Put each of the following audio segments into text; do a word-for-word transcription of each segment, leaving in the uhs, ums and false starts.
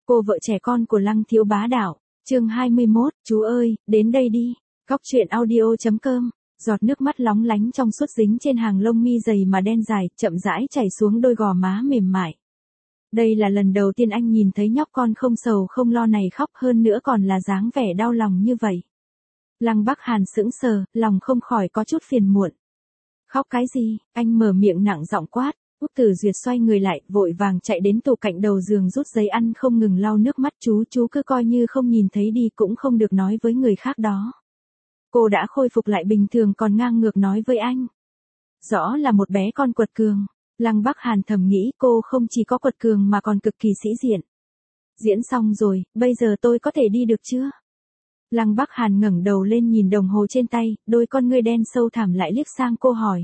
Cô vợ trẻ con của Lăng Thiếu Bá Đạo, chương hai mươi mốt, chú ơi, đến đây đi. Góc truyện audio chấm com. Giọt nước mắt lóng lánh trong suốt dính trên hàng lông mi dày mà đen dài, chậm rãi chảy xuống đôi gò má mềm mại. Đây là lần đầu tiên anh nhìn thấy nhóc con không sầu không lo này khóc, hơn nữa còn là dáng vẻ đau lòng như vậy. Lăng Bắc Hàn sững sờ, lòng không khỏi có chút phiền muộn. Khóc cái gì? Anh mở miệng nặng giọng quát. Úc Tử Duyệt xoay người lại, vội vàng chạy đến tủ cạnh đầu giường rút giấy ăn không ngừng lau nước mắt. Chú chú cứ coi như không nhìn thấy đi, cũng không được nói với người khác đó. Cô đã khôi phục lại bình thường còn ngang ngược nói với anh. Rõ là một bé con quật cường. Lăng Bắc Hàn thầm nghĩ cô không chỉ có quật cường mà còn cực kỳ sĩ diện. Diễn xong rồi, bây giờ tôi có thể đi được chưa? Lăng Bắc Hàn ngẩng đầu lên nhìn đồng hồ trên tay, đôi con ngươi đen sâu thẳm lại liếc sang cô hỏi.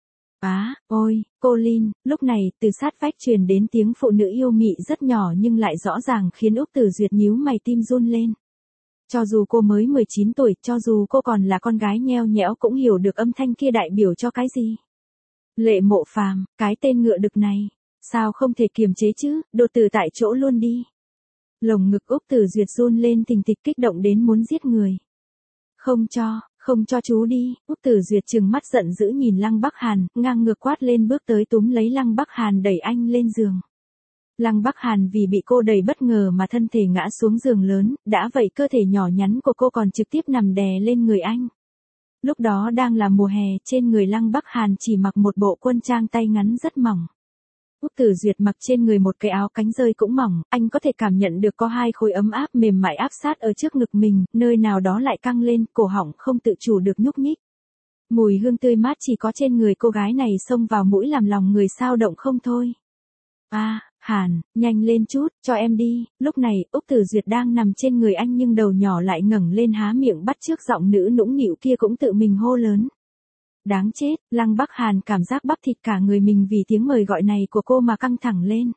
Á, ôi, cô Linh, lúc này, từ sát vách truyền đến tiếng phụ nữ yêu mị rất nhỏ nhưng lại rõ ràng khiến Úc Tử Duyệt nhíu mày tim run lên. Cho dù cô mới mười chín tuổi, cho dù cô còn là con gái nheo nhẽo cũng hiểu được âm thanh kia đại biểu cho cái gì. Lệ Mộ Phàm, cái tên ngựa đực này, sao không thể kiềm chế chứ, đột tử tại chỗ luôn đi. Lồng ngực Úc Tử Duyệt run lên thình thịch kích động đến muốn giết người. Không cho, không cho chú đi. Úc Tử Duyệt trừng mắt giận dữ nhìn Lăng Bắc Hàn, ngang ngược quát lên bước tới túm lấy Lăng Bắc Hàn đẩy anh lên giường. Lăng Bắc Hàn vì bị cô đẩy bất ngờ mà thân thể ngã xuống giường lớn, đã vậy cơ thể nhỏ nhắn của cô còn trực tiếp nằm đè lên người anh. Lúc đó đang là mùa hè, trên người Lăng Bắc Hàn chỉ mặc một bộ quân trang tay ngắn rất mỏng. Úc Tử Duyệt mặc trên người một cái áo cánh rơi cũng mỏng, anh có thể cảm nhận được có hai khối ấm áp mềm mại áp sát ở trước ngực mình, nơi nào đó lại căng lên, cổ họng không tự chủ được nhúc nhích. Mùi hương tươi mát chỉ có trên người cô gái này xông vào mũi làm lòng người xao động không thôi. A, à, Hàn, nhanh lên chút, cho em đi. Lúc này, Úc Tử Duyệt đang nằm trên người anh nhưng đầu nhỏ lại ngẩng lên há miệng bắt chước giọng nữ nũng nịu kia cũng tự mình hô lớn. Đáng chết, Lăng Bắc Hàn cảm giác bắp thịt cả người mình vì tiếng mời gọi này của cô mà căng thẳng lên.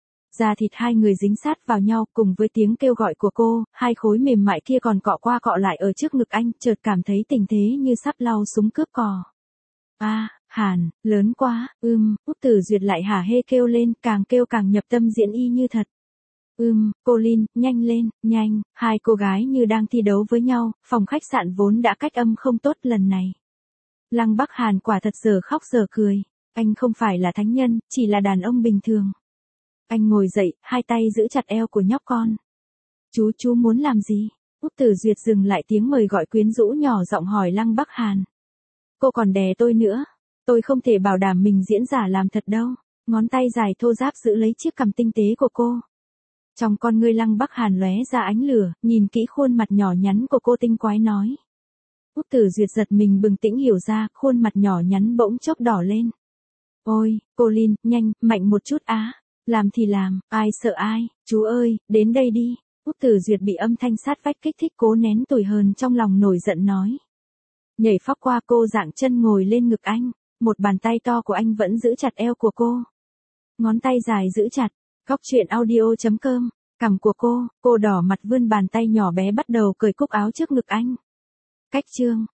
Da thịt hai người dính sát vào nhau cùng với tiếng kêu gọi của cô, hai khối mềm mại kia còn cọ qua cọ lại ở trước ngực anh, chợt cảm thấy tình thế như sắp lao súng cướp cò. A, à, Hàn, lớn quá, ưm, Úc Tử Duyệt lại hả hê kêu lên, càng kêu càng nhập tâm diễn y như thật. Ưm, cô Linh, nhanh lên, nhanh, hai cô gái như đang thi đấu với nhau, phòng khách sạn vốn đã cách âm không tốt lần này. Lăng Bắc Hàn quả thật giờ khóc giờ cười, anh không phải là thánh nhân, chỉ là đàn ông bình thường. Anh ngồi dậy, hai tay giữ chặt eo của nhóc con. Chú chú muốn làm gì? Úc Tử Duyệt dừng lại tiếng mời gọi quyến rũ nhỏ giọng hỏi Lăng Bắc Hàn. Cô còn đè tôi nữa, tôi không thể bảo đảm mình diễn giả làm thật đâu. Ngón tay dài thô ráp giữ lấy chiếc cằm tinh tế của cô. Trong con ngươi Lăng Bắc Hàn lóe ra ánh lửa, nhìn kỹ khuôn mặt nhỏ nhắn của cô tinh quái nói. Úc Tử Duyệt giật mình bừng tỉnh hiểu ra, khuôn mặt nhỏ nhắn bỗng chốc đỏ lên. Ôi, cô Linh, nhanh, mạnh một chút á, làm thì làm, ai sợ ai, chú ơi, đến đây đi. Úc Tử Duyệt bị âm thanh sát vách kích thích cố nén tủi hờn trong lòng nổi giận nói. Nhảy phóc qua cô dạng chân ngồi lên ngực anh, một bàn tay to của anh vẫn giữ chặt eo của cô. Ngón tay dài giữ chặt, góc truyện audio chấm com, cằm của cô, cô đỏ mặt vươn bàn tay nhỏ bé bắt đầu cởi cúc áo trước ngực anh. Cách chương